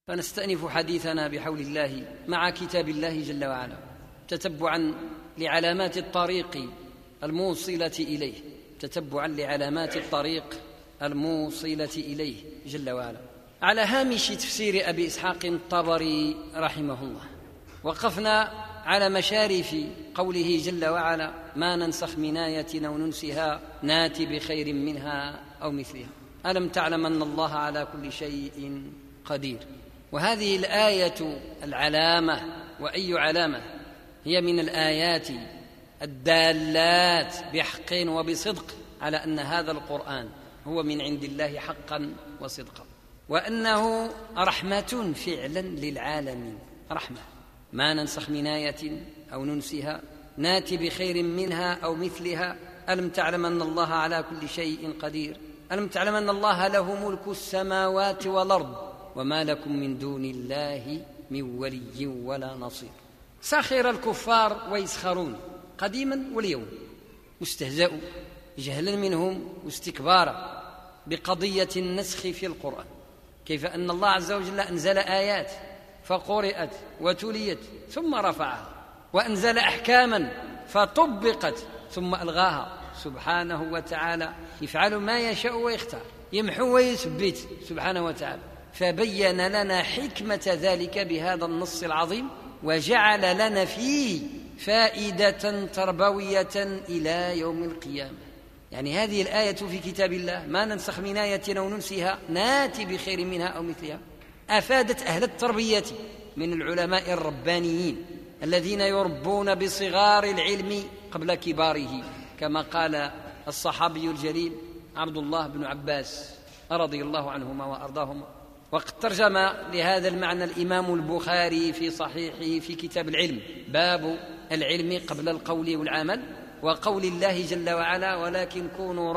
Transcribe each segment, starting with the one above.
فنستأنف حديثنا بحول الله مع كتاب الله جل وعلا تتبعا لعلامات الطريق الموصلة إليه، تتبعا لعلامات الطريق الموصلة إليه جل وعلا. على هامش تفسير أبي إسحاق الطبري رحمه الله وقفنا على مشارف قوله جل وعلا: ما ننسخ من آية أو ننسها نات بخير منها أو مثلها، ألم تعلم أن الله على كل شيء قدير. وهذه الآية العلامة، وأي علامة؟ هي من الآيات الدالات بحق وبصدق على أن هذا القرآن هو من عند الله حقا وصدقا، وأنه رحمة فعلا للعالمين، رحمة. ما ننسخ من آية أو ننسها نات بخير منها أو مثلها، ألم تعلم أن الله على كل شيء قدير، ألم تعلم أن الله له ملك السماوات والأرض وما لكم من دون الله من ولي ولا نصير. سخر الكفار ويسخرون قديما واليوم، واستهزأوا جهلا منهم واستكبارا بقضية النسخ في القرآن، كيف أن الله عز وجل أنزل آيات فقرأت وتليت ثم رفعها، وأنزل أحكاما فطبقت ثم ألغاها سبحانه وتعالى، يفعل ما يشاء ويختار، يمحو ويثبت سبحانه وتعالى. فبين لنا حكمة ذلك بهذا النص العظيم، وجعل لنا فيه فائدة تربوية إلى يوم القيامة. يعني هذه الآية في كتاب الله: ما ننسخ من آية أو ننسها ناتي بخير منها أو مثلها، أفادت أهل التربية من العلماء الربانيين الذين يربون بصغار العلم قبل كباره، كما قال الصحابي الجليل عبد الله بن عباس رضي الله عنهما وأرضاهما. وقد ترجم لهذا المعنى الإمام البخاري في صحيحه في كتاب العلم: باب العلم قبل القول والعمل، وقول الله جل وعلا: ولكن كونوا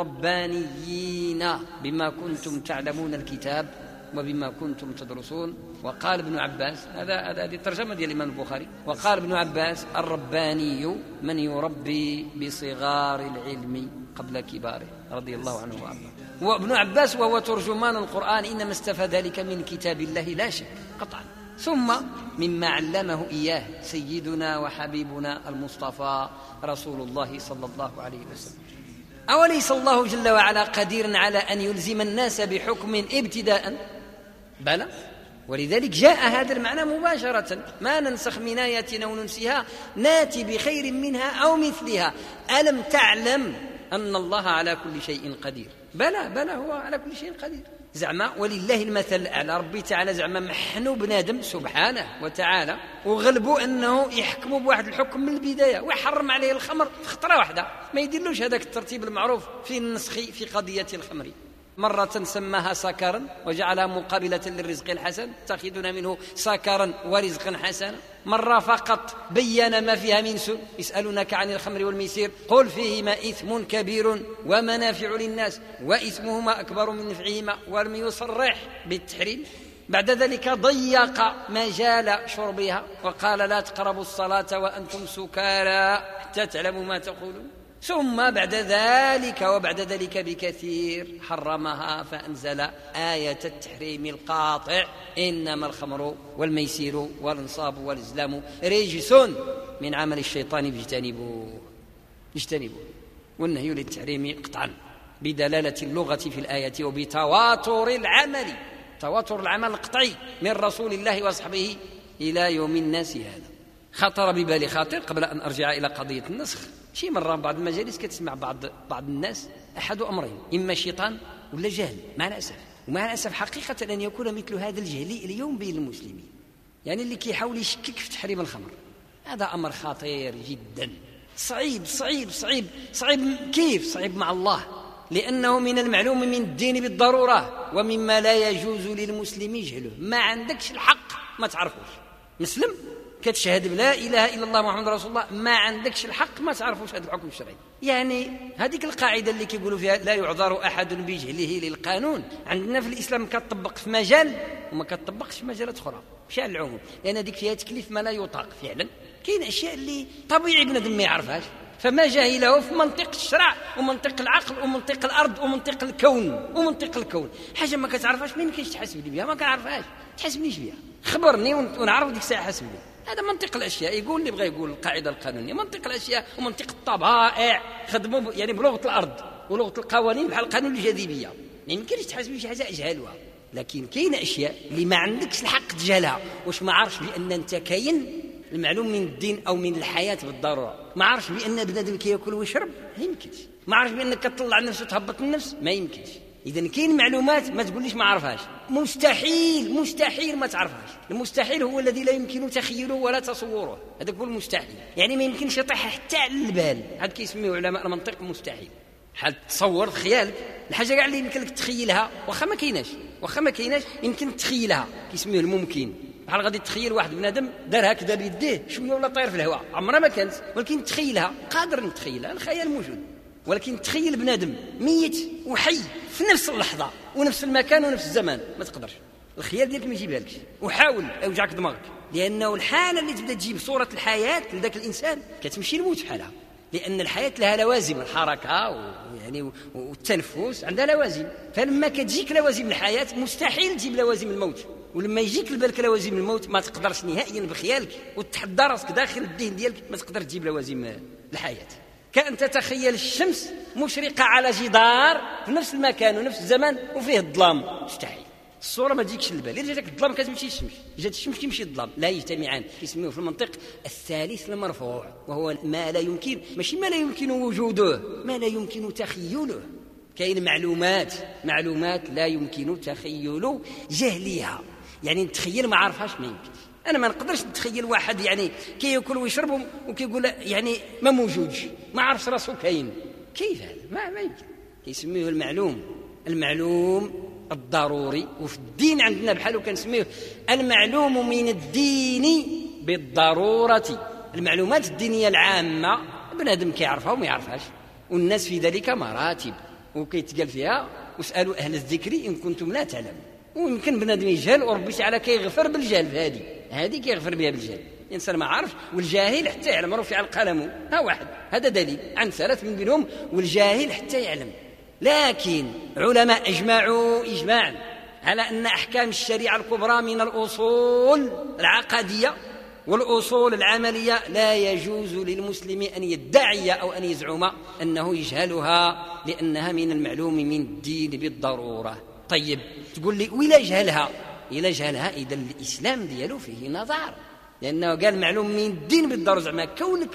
ربانيين بما كنتم تعلمون الكتاب وبما كنتم تدرسون. وقال ابن عباس، هذه الترجمة ديال الإمام البخاري، وقال ابن عباس: الرباني من يربي بصغار العلم قبل كباره، رضي الله عنه وارضاه. وابن عباس وهو ترجمان القرآن إنما استفاد ذلك من كتاب الله لا شك قطعا، ثم مما علمه إياه سيدنا وحبيبنا المصطفى رسول الله صلى الله عليه وسلم. أوليس الله جل وعلا قدير على أن يلزم الناس بحكم ابتداء؟ بلى، ولذلك جاء هذا المعنى مباشرة: ما ننسخ من آية أو ننسها ناتي بخير منها أو مثلها، ألم تعلم أن الله على كل شيء قدير. بلى هو على كل شيء قدير زعما، ولله المثل الأعلى. ربي تعالى زعما محنو بنادم سبحانه وتعالى وغلبوا أنه يحكموا بواحد الحكم من البداية، ويحرم عليه الخمر خطرة واحدة، ما يدلوش هذاك الترتيب المعروف في النسخ في قضية الخمر. مرة سماها سكرا وجعلها مقابلة للرزق الحسن، تأخذون منه سكرا ورزقا حسنا. مرة فقط بين ما فيها من سوء، يسألونك عن الخمر والميسير قل فيهما إثم كبير ومنافع للناس وإثمهما أكبر من نفعهما، ولم يصرح بالتحريم. بعد ذلك ضيق مجال شربها وقال: لا تقربوا الصلاة وأنتم سكارى حتى تعلموا ما تقولون. ثم بعد ذلك بكثير حرمها فأنزل آية التحريم القاطع: إنما الخمر والميسير والانصاب والازلام رجس من عمل الشيطان اجتنبوه. والنهي للتحريم قطعا بدلالة اللغة في الآية وبتواتر العمل القطعي من رسول الله وصحبه إلى يوم الناس. هذا خطر ببالي خاطر قبل أن أرجع إلى قضية النسخ. شي مرة بعض المجالس كتسمع بعض الناس أحد أمرين: إما شيطان ولا جهل، مع الأسف. ومع الأسف حقيقة أن يكون مثل هذا الجهل اليوم بين المسلمين، يعني اللي كيحاول يشكك في تحريم الخمر. هذا أمر خطير جدا، صعيب. كيف صعيب مع الله؟ لأنه من المعلوم من الدين بالضرورة ومما لا يجوز للمسلم جهله. ما عندكش الحق ما تعرفوش. مسلم كتشهد بلا إله إلا الله محمد رسول الله، ما عندكش الحق ما تعرفوش هذا الحكم الشرعي. يعني هذيك القاعدة اللي كيقولوا فيها لا يعذر أحد بجهله للقانون، عندنا في الإسلام كتطبق في مجال وما كتطبقش في مجالات أخرى بشأن العموم، لأن هذيك فيها تكليف ما لا يطاق فعلا. كاين أشياء اللي طبيعي بنادم ما يعرفهاش، فما جاهله في منطق الشرع ومنطق العقل ومنطق الأرض ومنطق الكون حاجة ما كتعرفهاش ما يمكنش تحاسبني بها، ما كنعرفهاش تحاسبنيش بها، خبرني ونعرف ديك الساعة حاسبني. هذا منطق الأشياء، يقول اللي بغى يقول القاعدة القانونية منطق الأشياء ومنطق الطبائع، خدموا يعني بلغة الأرض ولغة القوانين بحال قانون الجاذبية. ما يمكنش تحاسبني شي حاجة أجهلها، لكن كاين أشياء اللي ما عندكش الحق تجهلها. واش ما عارفش بأن أنت كاين المعلوم من الدين أو من الحياة بالضرورة؟ ما عارفش بأن بنادم كياكل ويشرب؟ ما يمكنش. ما عارفش بأنك تطلع النفس وتهبط النفس؟ ما يمكنش. إذن كاين معلومات ما تقوليش ما عرفهاش، مستحيل ما تعرفهاش. المستحيل هو الذي لا يمكن تخيله ولا تصوره، هذا هو المستحيل، يعني ما يمكنش يطيح حتى على البال. هذا كيسميه علماء المنطق مستحيل. حال تصور في خيالك الحاجة كاع اللي يمكن لك تخيلها واخا ما كايناش يمكن تخيلها، كيسميه الممكن. بحال غادي تخيل واحد بنادم دار هكذا بيديه شويه ولا طاير في الهواء، عمرها ما كانت، ولكن تخيلها، قادر نتخيلها، الخيال موجود. ولكن تخيل بنادم ميت وحي في نفس اللحظة ونفس المكان ونفس الزمان، ما تقدرش. الخيال ديالك ما يجيبها لكش، وحاول اوجعك دماغك، لأنه الحالة اللي تبدا تجيب صورة الحياة لذاك الإنسان كتمشي الموت بحالها، لأن الحياة لها لوازم، الحركة ويعني والتنفس عندها لوازم. فلما كتجيك لوازم الحياة مستحيل تجيب لوازم الموت، ولما يجيك لبالك لوازم الموت ما تقدرش نهائيا بخيالك وتحدى راسك داخل الذهن ديالك ما تقدر تجيب لوازم الحياة. كأن تتخيل الشمس مشرقة على جدار في نفس المكان ونفس الزمان وفيه الظلام، مستحيل. الصورة ما تجيكش للبال، إذا جاك الظلام كتمشي الشمس، جات الشمس تمشي الظلام، لا يجتمعان. كيسميوه في المنطق الثالث المرفوع، وهو ما لا يمكن، ماشي ما لا يمكن وجوده، ما لا يمكن تخيله. كاين معلومات لا يمكن تخيل جهلها، يعني نتخيل ما عارفهاش ما يمكنش. أنا ما نقدرش نتخيل واحد يعني كياكل ويشرب وكيقول يعني ما موجودش، ما عارفش راسه كاين، كيف هذا؟ ما يمكن. كيسميه المعلوم الضروري، وفي الدين عندنا بحاله كنسميه المعلوم من الدين بالضرورة. المعلومات الدينية العامة بنادم كيعرفها وما يعرفهاش، والناس في ذلك مراتب، وكيتقال فيها واسألوا أهل الذكر إن كنتم لا تعلمون. ويمكن بنادم يجهل وربي تعالى كيغفر بالجهل، هذه كيغفر بها بالجهل. الإنسان ما عارف، والجاهل حتى يعلم، رفع القلم، ها واحد، هذا دليل عن 3 من بينهم، والجاهل حتى يعلم. لكن علماء أجمعوا إجماعا على أن أحكام الشريعة الكبرى من الأصول العقدية والأصول العملية لا يجوز للمسلم أن يدعي أو أن يزعم أنه يجهلها، لأنها من المعلوم من الدين بالضرورة. طيب تقول لي وإلا جهلها إذا الإسلام ديالو فيه نظر، لأنه قال معلوم من الدين بالضرورة، زعما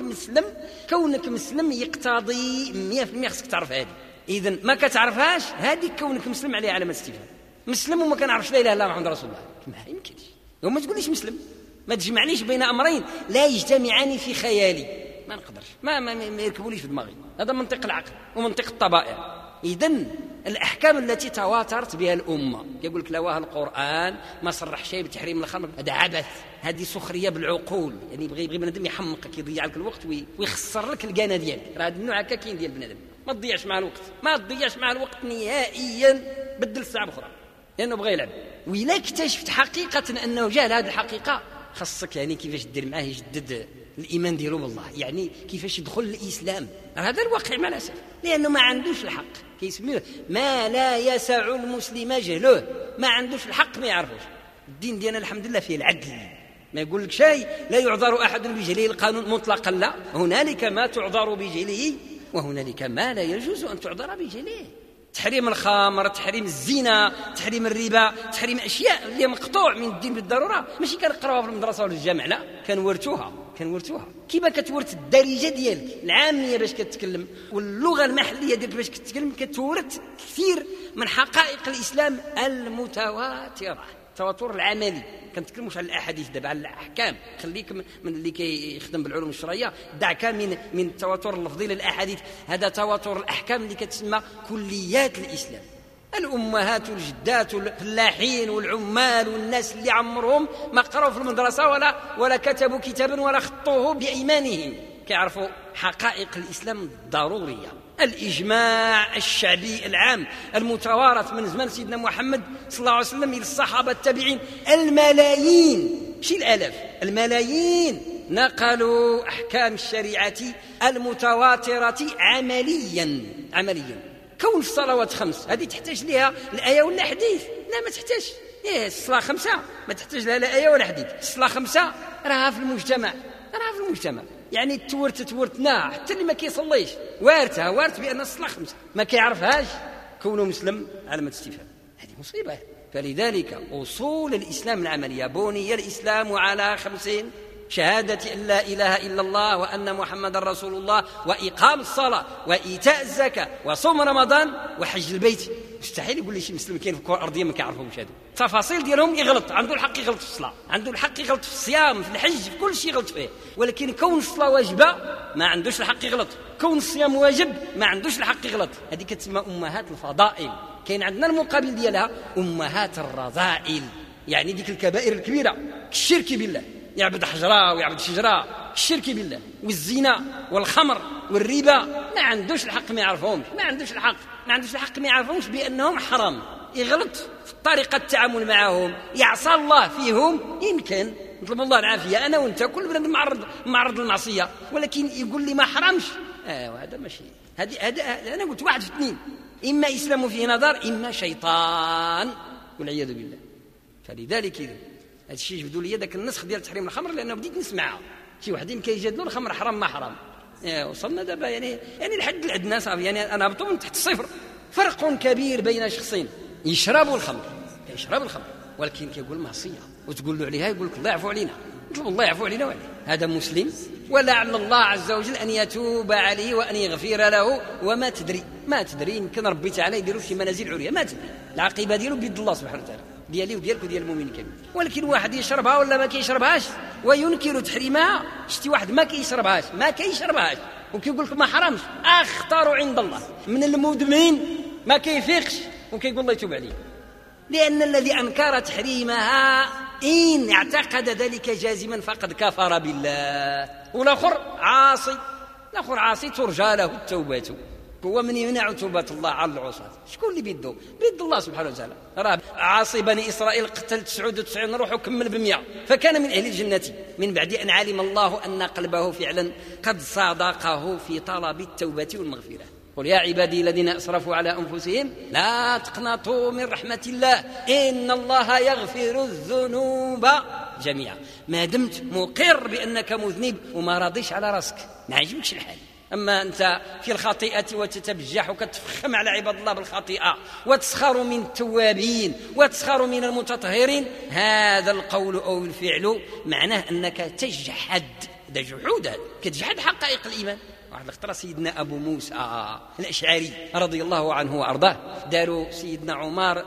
كونك مسلم يقتضي 100% خصك تعرف هذه. إذن ما كتعرفهاش هذه كونك مسلم عليها علامة استفهام. مسلم وما كنعرفش لا إله إلا الله محمد رسول الله، ما يمكنش. وما تقوليش مسلم، ما تجمعنيش بين أمرين لا يجتمعان في خيالي، ما نقدرش، ما يركبوليش في دماغي. هذا منطق العقل ومنطق الطبائع. إذن الأحكام التي تواترت بها الأمة، يقول لك لواه القرآن ما صرح شيء بتحريم الخمر، هذا عبث، هذه سخرية بالعقول، يعني يبغي بنادم يحمقك، يضيع لك الوقت ويخسر لك القناة ديالك. راه هذا النوع هكا كاين ديال بنادم، ما تضيعش مع الوقت نهائيا، بدل الساعة أخرى لأنه بغى يلعب. وإلا اكتشفت حقيقة أنه جاهل هذه الحقيقة، خصك يعني كيفاش دير معاه يجدد الإيمان ديالو بالله، يعني كيفاش يدخل الإسلام. هذا الواقع مع الأسف، لأنه ما عندوش الحق، كيسميه ما لا يسع المسلم جهله، ما عندوش الحق، ما يعرفوش. الدين ديالنا الحمد لله فيه العدل، ما يقول لك شيء لا يعذر أحد بجهله القانون مطلقا، لا، هنالك ما تعذر بجهله وهنالك ما لا يجوز أن تعذر بجهله. تحريم الخمر، تحريم الزنا، تحريم الربا، تحريم أشياء اللي مقطوع من الدين بالضرورة، ماشي كنقراوها في المدرسة ولا الجامع، لا، كنورثوها. كيما كتورث الدارجة ديالك العامية باش كتكلم، واللغة المحلية ديالك باش كتكلم، كتورث كثير من حقائق الإسلام المتواترة. التواتر العملي، كنتكلموش على الأحاديث دابا، على الأحكام. خليك من اللي كيخدم بالعلوم الشرعية، دعك من التواتر اللفظي للأحاديث. هذا تواتر الأحكام اللي كتسمى كليات الإسلام. الأمهات والجدات والفلاحين والعمال والناس اللي عمرهم ما قرأوا في المدرسة ولا كتبوا كتابا ولا خطوه بأيمانهم، كيعرفوا حقائق الإسلام الضرورية. الإجماع الشعبي العام المتوارث من زمان سيدنا محمد صلى الله عليه وسلم إلى الصحابة التابعين، الملايين، ماشي الآلاف، الملايين نقلوا أحكام الشريعة المتواترة عمليا. كون الصلوات 5 هذه تحتاج لها الآية ولا حديث؟ لا، ما تحتاج. الصلاة 5 ما تحتاج لها لا آية ولا حديث. الصلاة 5 راها في المجتمع، يعني تورتنا حتى اللي ما كيصليش وارث بأن الصلاة 5 ما كيعرفهاش، كونه مسلم علامة استفهام. هذه مصيبة. فلذلك أصول الإسلام العملية بني الإسلام على 5: شهادة أن لا إله إلا الله وأن محمد رسول الله، وإقام الصلاة، وإيتاء الزكاة، وصوم رمضان، وحج البيت. مستحيل يقول لي شي مسلم كاين في الكرة الأرضية ما كيعرفهمش هذو التفاصيل ديالهم. يغلط، عنده الحق يغلط في الصلاة، عنده الحق يغلط في الصيام، في الحج، في كل شيء يغلط فيه. ولكن كون الصلاة واجبة ما عندوش الحق يغلط، كون الصيام واجب ما عندوش الحق يغلط. هذه كتسمى أمهات الفضائل. كاين عندنا المقابل ديالها أمهات الرذائل، يعني ديك الكبائر الكبيرة، الشرك بالله، يعبد حجرة ويعبد شجرة، الشرك بالله والزنا والخمر والربا، ما عندوش الحق ما يعرفهمش، ما عندوش الحق ما يعرفهمش بأنهم حرام. يغلط في طريقة التعامل معهم، يعصى الله فيهم. يمكن نطلب الله العافية، أنا وأنت كل بنادم معرض للمعصية، ولكن يقول لي ما حرامش. هذا ماشي. هذا أنا قلت 1 في 2: إما إسلام فيه نظر، إما شيطان والعياذ بالله. فلذلك هذا الشيء جبدوا لي ذاك النسخ ديال تحريم الخمر، لأنه بديت نسمعها شي وحدين كيجادلوا الخمر حرام ما حرام. وصلنا دابا يعني لحد الأدنى صافي، يعني أنا هبطوا من تحت الصفر. فرق كبير بين شخصين يشربوا الخمر، ولكن كيقول معصية، وتقول له عليها يقول لك الله يعفو علينا، نطلب الله يعفو علينا وعليه. هذا مسلم، ولعل الله عز وجل أن يتوب عليه وأن يغفر له. وما تدري يمكن ربي تعالى يديروا شي منازل عليا، ما تدري. العاقبة ديالو بيد الله سبحانه وتعالى، ديالي وديالك وديال المؤمنين كاملين. ولكن واحد يشربها ولا ما كيشربهاش وينكر تحريمها، شتي واحد ما كيشربهاش وكيقول لك ما حرامش، أخطر عند الله من المدمن ما كيفيقش وكيقول الله يتوب عليه. لأن الذي أنكر تحريمها إن اعتقد ذلك جازما فقد كفر بالله. والآخر عاصي ترجى له التوبة. هو من يمنع توبة الله على العصاة؟ شكون اللي بيده؟ بيد الله سبحانه وتعالى. راه عاصي بني إسرائيل قتل 99 روح وكمل ب100، فكان من أهل الجنة من بعد أن علم الله أن قلبه فعلا قد صادقه في طلب التوبة والمغفرة. قل يا عبادي الذين أسرفوا على أنفسهم لا تقنطوا من رحمة الله إن الله يغفر الذنوب جميعا. ما دمت مقر بأنك مذنب وما راضيش على رأسك، ما عجبكش الحال. أما أنت في الخطيئة وتتبجح وتتفخم على عباد الله بالخطيئة وتسخر من التوابين وتسخر من المتطهرين، هذا القول أو الفعل معناه أنك تجحد، ده جحود، كتجحد حقائق الإيمان. واحد الخطرة سيدنا أبو موسى الأشعري رضي الله عنه وأرضاه داروا سيدنا عمر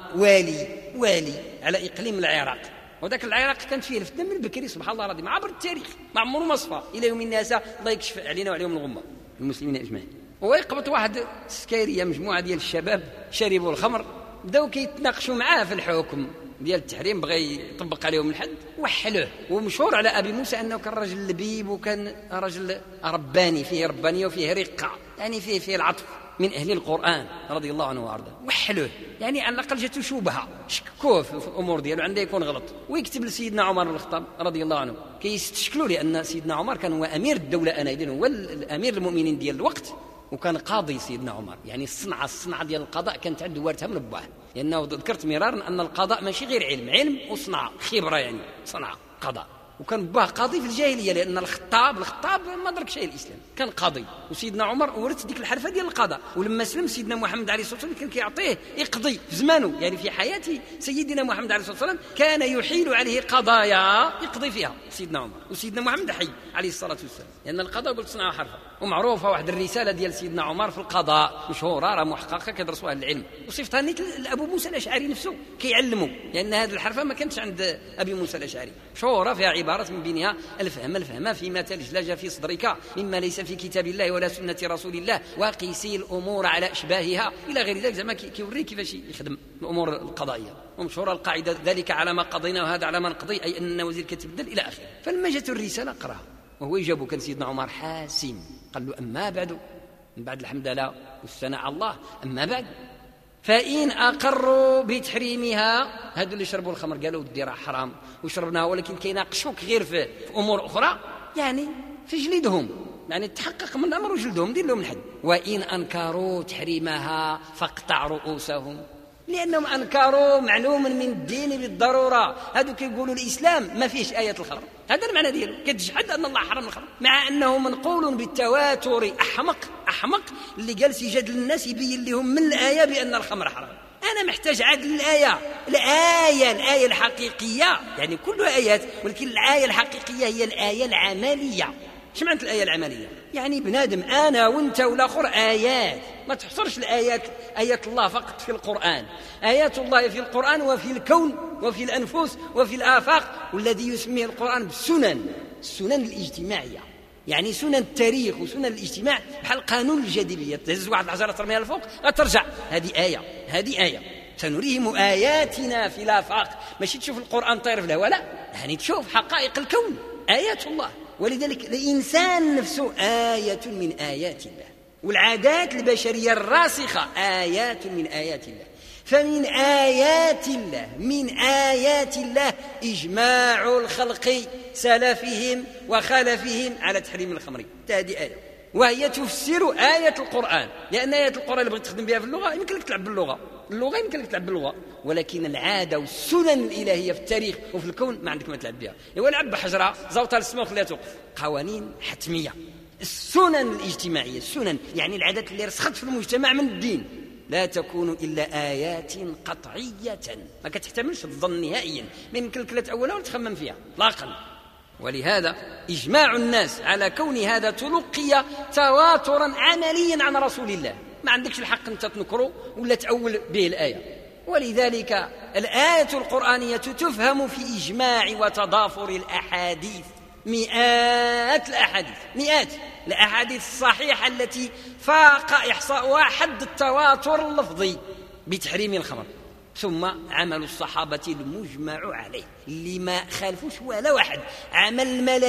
والي على إقليم العراق، وذاك العراق كانت فيه الفتنة من بكري سبحان الله العظيم عبر التاريخ، ما عمره ما صفى إلى يوم الناس. الله يكشف علينا وعليهم الغمة المسلمين أجمعين. ويقبط واحد سكيرية مجموعة ديال الشباب شربوا الخمر، بداو كيتناقشوا معاه في الحكم ديال التحريم، بغى يطبق عليهم الحد وحلوه. ومشهور على أبي موسى أنه كان رجل لبيب وكان رجل رباني، فيه ربانية وفيه رقة، يعني فيه العطف، من أهل القرآن رضي الله عنه وأرضاه. وحلوه يعني على الأقل جاته شبهة، شكوه في الأمور ديالو عنده يكون غلط. ويكتب لسيدنا عمر بن الخطاب رضي الله عنه، كيستشكلوا لأن سيدنا عمر كان هو أمير الدولة آنئذ، هو الأمير المؤمنين ديال الوقت، وكان قاضي سيدنا عمر. يعني الصنعة ديال القضاء كانت عنده وارثها من باه، لأنه ذكرت مرارا أن القضاء ماشي غير علم وصنعة، خبرة، يعني صنعة قضاء. وكان باه قاضي في الجاهلية، لأن الخطاب ما درك شيء الإسلام، كان قاضي. وسيدنا عمر ورث ديك الحرفة ديال القضاء. ولما سلم سيدنا محمد عليه الصلاة والسلام كان كيعطيه يقضي في زمانه، يعني في حياة سيدنا محمد عليه الصلاة والسلام كان يحيل عليه قضايا يقضي فيها سيدنا عمر. وسيدنا محمد حي عليه الصلاة والسلام، لأن القضاء قلت صنعة حرفة. ومعروفة واحد الرسالة ديال سيدنا عمر في القضاء مشهورة، راه محققة كيدرسوها العلم، وصفتها نيت لأبو موسى الأشعري نفسه كيعلمه، لأن هذه الحرفة ما كانتش عند أبي موسى الأشعري. مشهورة فيها عبارات من بينها الفهم فيما تلجلج في صدرك مما ليس في كتاب الله ولا سنة رسول الله، وقيسي الأمور على أشباهها إلى غير ذلك. زعما كيوريك كيفاش يخدم الأمور القضائية. ومشهورة القاعدة ذلك على ما قضينا وهذا على ما نقضي، أي أن وزير كتبدل إلى آخره. فلما جاءت الرسالة قراها وهو يجابه، كان سيدنا عمر حاسم، قال له أما بعد، من بعد الحمد لله والثناء على الله، أما بعد فإن أقروا بتحريمها، هذو اللي شربوا الخمر قالوا الدراع حرام وشربناها، ولكن كيناقشوك غير في أمور أخرى، يعني فجلدهم، يعني تحقق من الأمر وجلدهم، دير لهم الحد. وإن أنكروا تحريمها فاقطع رؤوسهم، لأنهم أنكروا معلوم من الدين بالضرورة. هذو كيقولوا الإسلام ما فيهش آية الخمر، هذا المعنى ديالو، كتجحد أن الله حرم الخمر، مع أنه منقول بالتواتر. أحمق اللي جالس يجادل الناس يبين لهم من الآية بأن الخمر حرام. أنا محتاج عدل الآية الحقيقية، يعني كلها آيات، ولكن الآية الحقيقية هي الآية العملية. شو معنى الآية العملية؟ يعني بنادم أنا وأنت والآخر آيات، ما تحصرش الآيات آيات الله فقط في القرآن، آيات الله في القرآن وفي الكون وفي الأنفس وفي الآفاق، والذي يسميه القرآن بالسنن، السنن الاجتماعية، يعني سنن التاريخ وسنن الاجتماع، بحال قانون الجاذبية، تهز واحد الحجرة ترميها للفوق غترجع، هذه آية سنريهم آياتنا في الآفاق. ماشي تشوف القرآن طاير في الهواء، لا، يعني تشوف حقائق الكون، آيات الله. ولذلك الإنسان نفسه آية من آيات الله، والعادات البشرية الراسخة آيات من آيات الله. فمن آيات الله إجماع الخلق سلفهم وخلفهم على تحريم الخمر. هذه آية، وهي تفسر آية القرآن، لأن آية القرآن اللي بغيت تخدم بها في اللغة يمكن لك تلعب باللغة، يمكن لك تلعب باللغة، ولكن العادة والسنن الإلهية في التاريخ وفي الكون ما عندك ما تلعب بها. لعب بحجرة زوطها للسماء وخليها توقف، قوانين حتمية. السنن الاجتماعية، السنن يعني العادات اللي رسخت في المجتمع من الدين، لا تكون إلا آيات قطعية ما كتحتملش الظن نهائيا، ما يمكن لك لا تأولها ولا تخمم فيها إطلاقا. ولهذا إجماع الناس على كون هذا تلقي تواترا عمليا عن رسول الله، ما عندكش الحق أنت تنكره ولا تأول به الآية. ولذلك الآية القرآنية تفهم في إجماع وتضافر الأحاديث، مئات الأحاديث الصحيحة التي فاق إحصاؤها حد التواتر اللفظي بتحريم الخمر. ثم عمل الصحابة المجمع عليه اللي ما خالفوش ولا واحد، عمل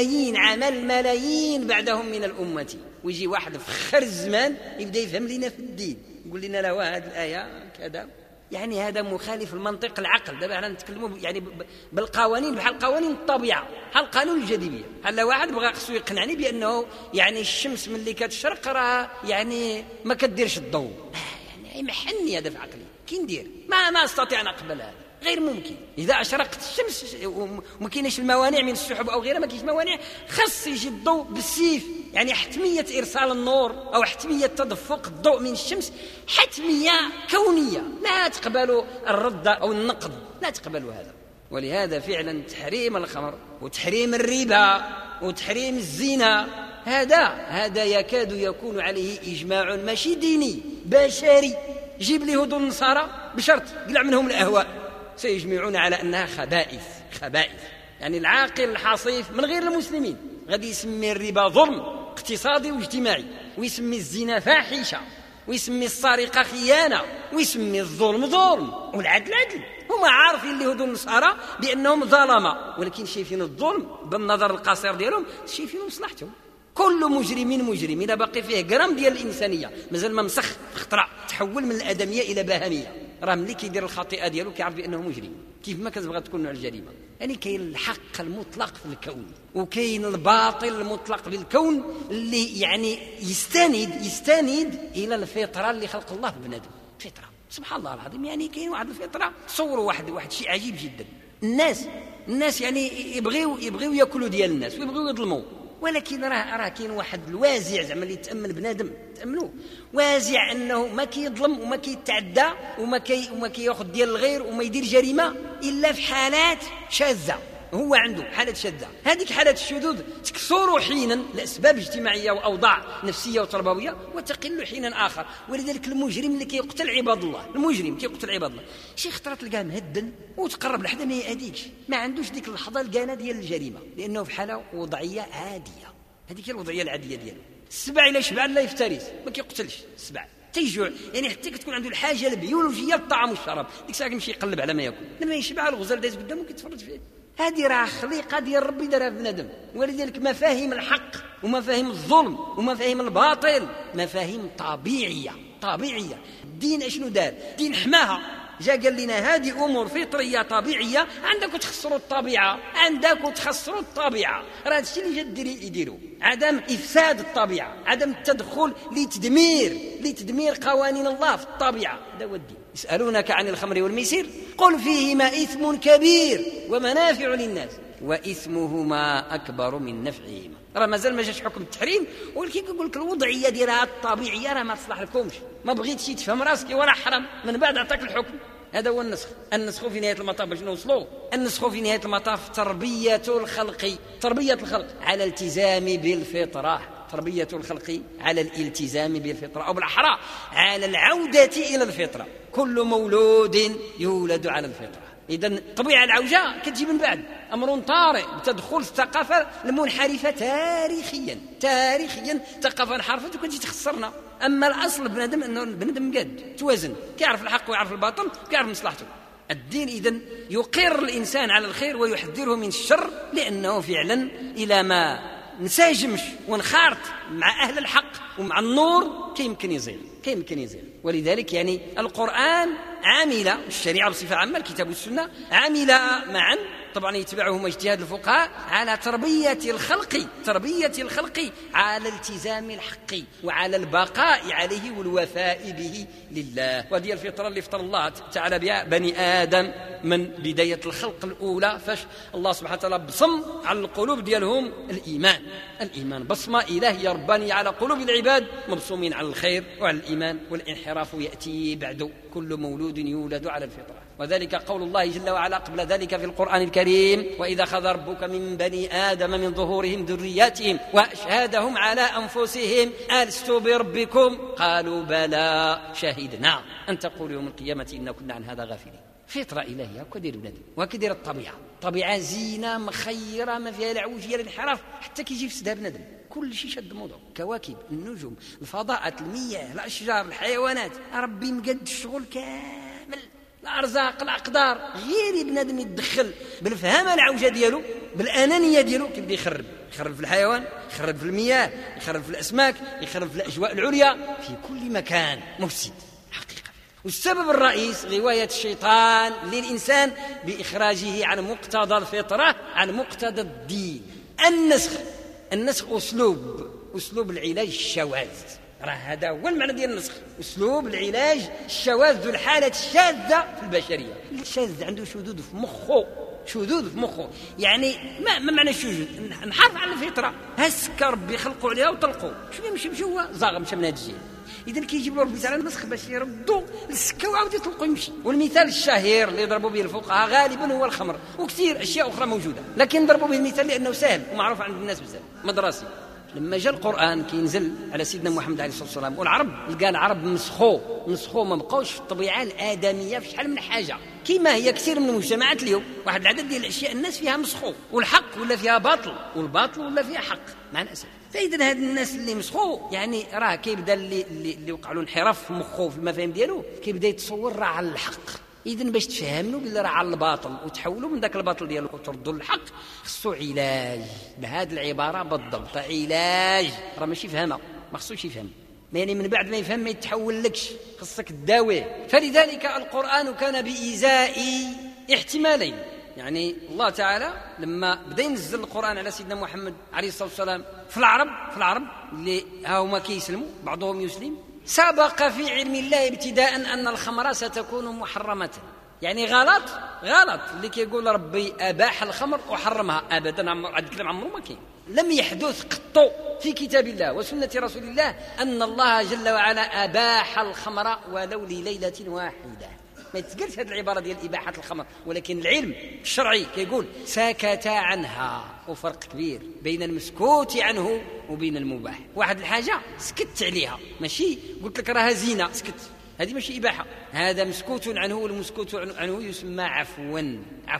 الملايين بعدهم من الأمة. ويجي واحد في خير الزمان يبدأ يفهم لنا في الدين، يقول لنا لا هذه الآية كذا، يعني هذا مخالف المنطق العقل. دابا احنا نتكلموا يعني بالقوانين، بحال قوانين الطبيعة، بحال قانون الجاذبية. بحال واحد بغى خصو يقنعني بأنه يعني الشمس ملي كتشرق راه يعني ما كديرش الضوء، يعني محني هذا في عقلي، كي ندير؟ ما استطيع ان اقبل هذا، غير ممكن. اذا اشرقت الشمس وما كاينش الموانع من السحب او غيرها، ما كاينش موانع، خص يجي الضوء بالسيف، يعني حتميه ارسال النور او حتميه تدفق الضوء من الشمس حتميه كونيه، لا تقبلوا الرد او النقد، لا تقبلوا هذا. ولهذا فعلا تحريم الخمر وتحريم الربا وتحريم الزنا هذا يكاد يكون عليه اجماع ماشي ديني، بشري. جيب لي هدو النصارى بشرط قلع منهم الأهواء، سيجمعون على أنها خبائث. يعني العاقل الحصيف من غير المسلمين غادي يسمي الربا ظلم اقتصادي واجتماعي، ويسمي الزنا فاحشة، ويسمي السرقة خيانة، ويسمي الظلم ظلم، والعدل عدل. هما عارفين اللي هدو النصارى بأنهم ظلمة، ولكن شايفين الظلم بالنظر القصير ديالهم، شايفين مصلحتهم. كل مجرم إذا بقي فيه جرام ديال الإنسانية مازال ما مسخ اخترع، تحول من الآدمية إلى بهمية، راه ملي كيدير الخطيئة ديالو كيعرف بأنه مجرم. كيف ما كتبغى تكون الجريمة، يعني كاين الحق المطلق في الكون وكاين الباطل المطلق في الكون، اللي يعني يستند إلى الفطرة اللي خلق الله في بنادم. فطرة سبحان الله العظيم، يعني كاين واحد الفطرة، تصوروا واحد شيء عجيب جدا. الناس يعني يبغيو ياكلوا ديال الناس ويبغيو يظلموا، ولكن راه كاين واحد الوازع زعما اللي يتامل بنادم، تاملوه، وازع انه ما كيظلم وما كيتعدى وما كياخذ ديال الغير وما يدير جريمه الا في حالات شاذه. هو عنده حالات شاذه، هذيك حالات الشذوذ تكثر حينا لاسباب اجتماعيه واوضاع نفسيه وتربويه، وتقل حينا اخر. ولذلك المجرم اللي كيقتل عباد الله، شي خطره تلقاه مهدن وتقرب لحدا ما يأذيكش، ما عندوش ديك اللحظه الكانه ديال الجريمه، لانه في حاله وضعيه عاديه. هذيك هي الوضعيه العاديه ديالو. السبع الا شبع لا يفترس، ما كيقتلش السبع، تيجوع، يعني حتى كتكون عنده الحاجه البيولوجيه للطعام والشراب، ديك الساعه كيمشي يقلب على ما ياكل، لما يشبع الغزال دايز قدامه كيتفرج فيه. هذه راه خليقه ديال ربي دارها بنادم. ولذلك مفاهيم الحق ومفاهيم الظلم ومفاهيم الباطل مفاهيم طبيعيه. الدين اشنو دار؟ الدين حماها، جاء قال لنا هذه أمور فطرية طبيعية، عندك تخسروا الطبيعة، عندك تخسروا الطبيعة. راه هادشي اللي جا يديروا، عدم إفساد الطبيعة، عدم التدخل لتدمير قوانين الله في الطبيعة. هذا هو الدين. يسألونك عن الخمر والميسر قل فيهما إثم كبير ومنافع للناس وإثمهما أكبر من نفعهما. راه مازال ما جاش حكم التحريم، ولكن كيقول لك الوضعيه ديالها الطبيعيه راه ما تصلح لكمش، ما بغيتش تفهم راسك وراه حرام، من بعد عطاك الحكم. هذا هو النسخ في نهايه المطاف. باش نوصلوا النسخ في نهايه المطاف تربيه الخلق على الالتزام بالفطره، تربيه الخلق على الالتزام بالفطره، او بالاحرى على العوده الى الفطره. كل مولود يولد على الفطره. إذن الطبيعة العوجاء كتجي من بعد، أمر طارئ بتدخل الثقافة المنحرفة تاريخيا ثقافة انحرفت وكتجي تخسرنا. أما الأصل بنادم أنه بنادم قد توازن، كيعرف الحق ويعرف الباطل وكيعرف مصلحته. الدين إذن يقر الإنسان على الخير ويحذره من الشر، لأنه فعلا إلى ما نساجمش ونخارط مع أهل الحق ومع النور كيمكن يزيل. ولذلك يعني القرآن عامل، الشريعة بصفة عامة الكتاب والسنة عامل معا، طبعا يتبعهما اجتهاد الفقهاء، على تربية الخلق على التزام الحق وعلى البقاء عليه والوفاء به لله. وهذه الفطرة اللي فطر الله تعالى بها بني آدم من بداية الخلق الأولى، فاش الله سبحانه وتعالى بصم على القلوب ديالهم الإيمان بصمة إلهية ربانية على قلوب العباد مبصومين على الخير وعلى الإيمان، والانحراف يأتي بعد. كل مولود يولد على الفطرة، وذلك قول الله جل وعلا قبل ذلك في القرآن الكريم: وإذا أخذ ربك من بني آدم من ظهورهم ذرياتهم وأشهدهم على أنفسهم ألست بربكم قالوا بلى شهدنا أن تقولوا يوم القيامة إنا كنا عن هذا غافلين. فطرة إلهية وكدير بنادم وكدير الطبيعة زينة مخيرة ما فيها العوجية الانحراف حتى كيجي في سدها بنادم. كل شيء شد موضوع، كواكب، النجوم، الفضاءات، المياه، الأشجار، الحيوانات، ربي مقد الشغل كامل، الأرزاق، الأقدار، غير بنادم يتدخل بالفهامة العوجة ديالو بالأنانية ديالو كيبدا يخرب في الحيوان، يخرب في المياه، يخرب في الأسماك، يخرب في الأجواء العليا، في كل مكان مفسد حقيقة. والسبب الرئيس غواية الشيطان للإنسان بإخراجه عن مقتضى الفطرة، عن مقتضى الدين. النسخ أسلوب العلاج الشواذ، راه هذا هو المعنى ديال النسخ، أسلوب العلاج الشواذ ذو الحالة الشاذة في البشرية. الشاذ عنده شذوذ في مخه، يعني ما معنى الشذوذ؟ نحافظ على الفطرة، هسك ربي خلقوا عليها وطلقوا، شو يمشي بجوا زاغ مشى من هذا الجهة. إذن كيجيب له ربي تعالى النسخ باش يردوا السكة وعاود يطلقوا يمشي. والمثال الشهير اللي يضربوا به الفقهاء غالبا هو الخمر، وكثير أشياء أخرى موجودة، لكن ضربوا به المثال لأنه سهل ومعروف عند الناس بزاف مدرسي. لما جاء القرآن كينزل على سيدنا محمد عليه الصلاة والسلام، والعرب لقى العرب مسخو ما بقاوش في الطبيعة الآدمية في شحال من حاجة، كما هي كثير من المجتمعات اليوم واحد العدد ديال الأشياء الناس فيها مسخو، والحق ولا فيها باطل، والباطل ولا فيها حق مع الأسف. فإذا هاد الناس اللي مسخو يعني راه كيبدا اللي وقع له انحراف في مخه في المفاهيم ديالو، كيبدا يتصور راه على الحق. إذن باش تفهموا باللي راه على الباطل وتحولوا من ذاك الباطل ديالو وتردوا للحق، خصو علاج بهذه العبارة بالضبط، علاج راه ماشي فهمها، ما خصوش يفهم، يعني من بعد ما يفهم ما يتحولكش، خصك تداويه. فلذلك القرآن كان بإزاء احتمالين، يعني الله تعالى لما بدا ينزل القرآن على سيدنا محمد عليه الصلاة والسلام في العرب اللي هاهما كيسلموا بعضهم يسلم، سبق في علم الله ابتداء أن الخمر ستكون محرمة. يعني غلط اللي كيقول ربي أباح الخمر وحرمها، أبدا هذا الكلام عمره ما كاين، لم يحدث قط في كتاب الله وسنة رسول الله أن الله جل وعلا أباح الخمر ولو لليلة واحدة. ما يتقالش هذه العبارة ديال إباحة الخمر، ولكن العلم الشرعي كيقول سكت عنها، وفرق كبير بين المسكوت عنه وبين المباح. واحد الحاجة سكت عليها، ماشي قلت لك راها زينة سكت، هذه ماشي إباحة، هذا مسكوت عنه، والمسكوت عنه يسمى عفوا.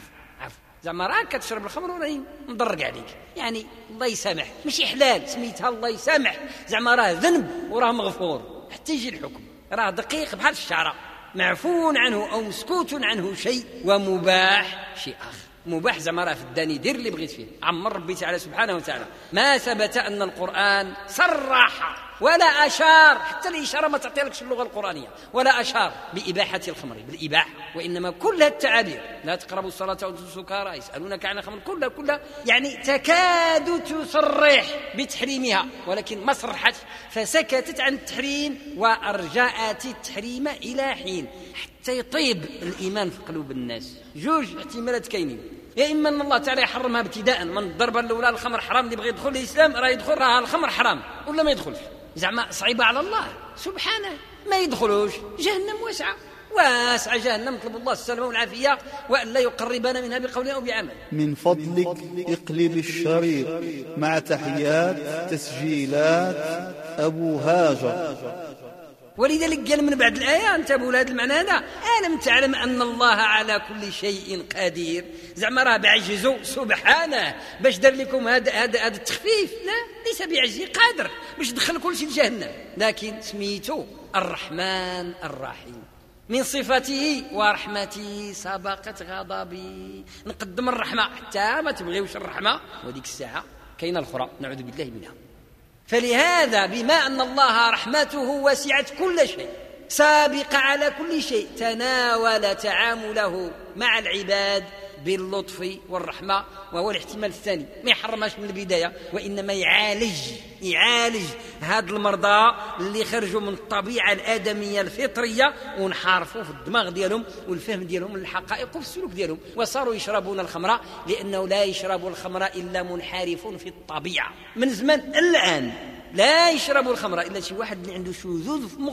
زعما راك كتشرب الخمر وراه مضرق عليك، يعني الله يسامح، ماشي حلال سميتها الله يسامح، زعما راه ذنب وراه مغفور حتى يجي الحكم، راه دقيق بحال الشعرة، معفو عنه أو مسكوت عنه شيء، ومباح شيء آخر. مباح زعما راه في الداني دير اللي بغيت فيه، عمر ربي تعالى سبحانه وتعالى. ما ثبت أن القرآن صرح ولا أشار، حتى الإشارة ما تعطيلكش اللغة القرآنية، ولا أشار بإباحة الخمر بالإباحة، وإنما كلها التعابير: لا تقربوا الصلاة وأنتم سكارى، يسألونك عن الخمر، كلها يعني تكاد تصرح بتحريمها ولكن ما صرحت، فسكتت عن التحريم وأرجعت التحريم إلى حين حتى يطيب الإيمان في قلوب الناس. جوج احتمالات كاينين: يا إما أن الله تعالى يحرمها ابتداء من الضربة الأولى، الخمر حرام، اللي بغي يدخل الإسلام راه يدخل، راه الخمر حرام، ولا ما يدخلش، زعما صعيبة على الله سبحانه، ما يدخلوش، جهنم واسعة جهنم، نطلب الله السلامة والعافية وأن لا يقربنا منها بقول أو بعمل. من فضلك اقلب الشريط. مع تحيات تسجيلات أبو هاجر. ولذلك قال من بعد الآية: انتبهوا لهذا المعنى هذا: ألم تعلم أن الله على كل شيء قدير؟ زعما راه بعجزوا سبحانه باش دار لكم هذا التخفيف؟ لا، ليس بعجزه، قادر باش يدخل كل شيء لجهنم، لكن سميته الرحمن الرحيم. من صفته: ورحمتي سبقت غضبي. نقدم الرحمة حتى ما تبغيوش الرحمة، وديك الساعة كاين الأخرى نعوذ بالله منها. فلهذا بما أن الله رحمته وسعت كل شيء، سابق على كل شيء، تناول تعامله مع العباد باللطف والرحمة، وهو الاحتمال الثاني، ما يحرمهاش من البداية، وإنما يعالج هاد المرضى اللي خرجوا من الطبيعة الآدمية الفطرية ونحارفوا في الدماغ ديالهم والفهم ديالهم للحقائق وفي السلوك ديالهم، وصاروا يشربون الخمر، لأنه لا يشرب الخمر إلا منحرف في الطبيعة. من زمان الآن لا يشرب الخمر إلا شي واحد اللي عنده شذوذ في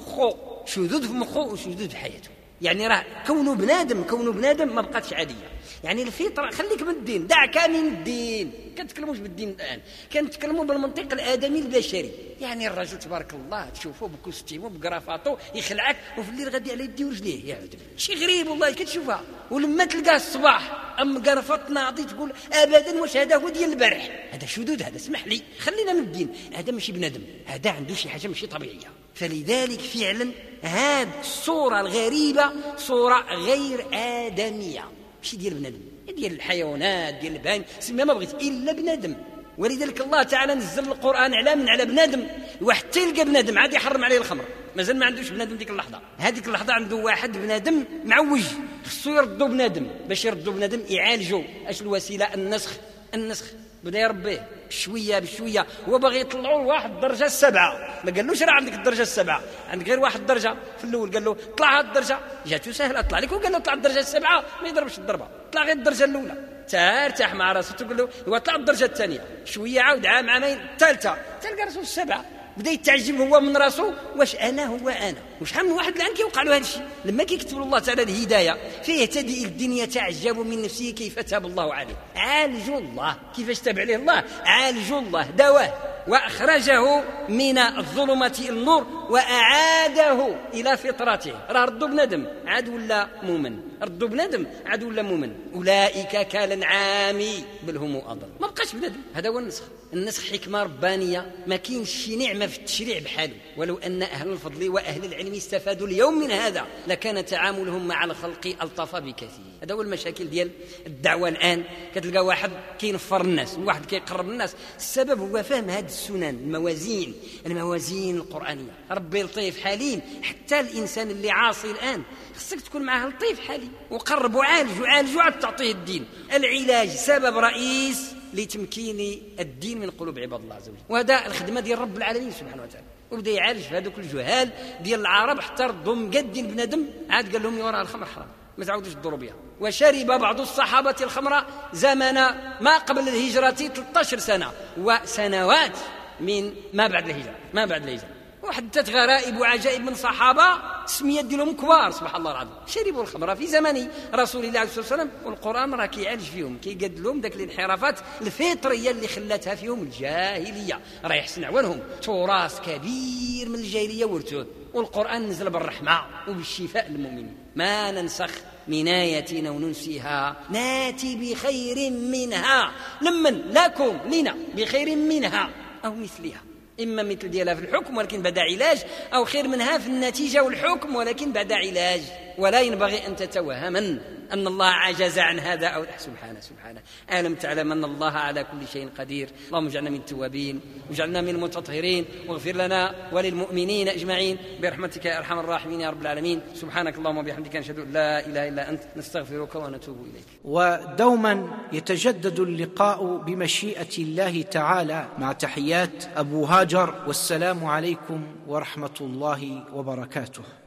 مخه وشذوذ في حياته. يعني راه كونه بنادم ما بقاتش عادية. يعني الفطرة، خليك من الدين، دعك من الدين، كنتكلموش بالدين الآن، كنتكلموا بالمنطق الآدمي البشري. يعني الرجل تبارك الله تشوفه بكوستيمو بقرافاطو يخلعك، وفي الليل غادي على يديه ورجليه، يعود شي غريب والله كتشوفها. ولما تلقاه الصباح قرفط ناضي تقول أبدا واش هذا هو ديال البارح، هذا شذوذ، هذا اسمح لي، خلينا من الدين، هذا ماشي بنادم، هذا عنده شي حاجة ماشي طبيعية. فلذلك فعلا هذه الصورة الغريبة صورة غير آدمية، ماشي ديال بنادم، ديال الحيوانات، ديال البهائم، سميها ما بغيت إلا بنادم. ولذلك الله تعالى نزل القرآن على بنادم، وحتى يلقى بنادم عاد يحرم عليه الخمر، مازال ما عندوش بنادم ديك اللحظة. هذيك اللحظة عنده واحد بنادم معوج، خصو يردوا بنادم، باش يردوا بنادم يعالجوا. اش الوسيلة؟ النسخ. بدا يربيه بشويه، هو باغي يطلعوا لواحد الدرجه السبعه، ما قالوش راه عندك الدرجه السبعه، عندك غير واحد الدرجه. في الاول قال له طلع هذه الدرجه، جاتو سهله، طلع لك، وقال له طلع الدرجه السبعه، ما يضربش الضربه، طلع غير الدرجه الاولى، ارتاح مع راسه، تقول له هو طلع الدرجه الثانيه، شويه عاود عام عامين، الثالثه تلقى راسه السبعه. بدا يتعجب هو من راسه، واش انا وشحال من واحد الان كيوقع له هذا الشيء. لما كيكتب الله تعالى الهدايه فيهتدي الدين، يتعجب من نفسه كيف تاب الله عليه. عالجوا الله، كيفاش تاب عليه الله؟ عالجوا الله، دواه واخرجه من الظلمات النور وأعاده إلى فطرته. راه ردوا بنادم عاد ولا مؤمن، أولئك كالأنعام بل هم أضل، ما بقاش بنادم. هذا هو النسخ حكمة ربانية، ما كاينش شي نعمة في التشريع بحاله. ولو أن أهل الفضل وأهل العلم استفادوا اليوم من هذا لكان تعاملهم مع الخلق ألطف بكثير. هذا هو المشاكل ديال الدعوة الآن. كتلقى واحد كينفر الناس وواحد كيقرب الناس، السبب هو فهم هذه السنن، الموازين القرآنية. ربي لطيف حليم، حتى الإنسان اللي عاصي الآن خصك تكون معه لطيف حليم، وقرب وعالج عاد تعطيه الدين. العلاج سبب رئيس لتمكين الدين من قلوب عباد الله عز وجل، وهذا الخدمة ديال رب العالمين سبحانه وتعالى. وبدا يعالج في هذوك الجهال ديال العرب حتى ردهم مقدين بنادم، عاد قال لهم يورا الخمر حرام، ما تعودوش تضروا بها. وشرب بعض الصحابة الخمر زمن ما قبل الهجرة 13 سنة وسنوات من ما بعد الهجرة. وحدثت غرائب وعجائب من صحابة سميت ديالهم كبار سبحان الله العظيم، شربوا الخمر في زمن رسول الله عليه الصلاة والسلام، والقرآن راه كيعالج فيهم، كيقاد لهم داك الانحرافات الفطرية اللي خلاتها فيهم الجاهلية، راه يحسن عوانهم تراث كبير من الجاهلية ورثوه، والقرآن نزل بالرحمة وبالشفاء للمؤمنين. ما ننسخ من آية أو ننسيها ناتي بخير منها، لنا بخير منها أو مثلها، إما مثل ديالها في الحكم ولكن بعد علاج، أو خير منها في النتيجة والحكم ولكن بعد علاج. ولا ينبغي أن تتوهمن أن الله عجز عن هذا أو سبحانه ألم تعلم أن الله على كل شيء قدير. اللهم اجعلنا من التوابين واجعلنا من المتطهرين، واغفر لنا وللمؤمنين أجمعين برحمتك يا أرحم الراحمين يا رب العالمين. سبحانك اللهم وبحمدك، نشهد أن لا إله إلا أنت، نستغفرك ونتوب إليك. ودوما يتجدد اللقاء بمشيئة الله تعالى، مع تحيات أبو هاجر، والسلام عليكم ورحمة الله وبركاته.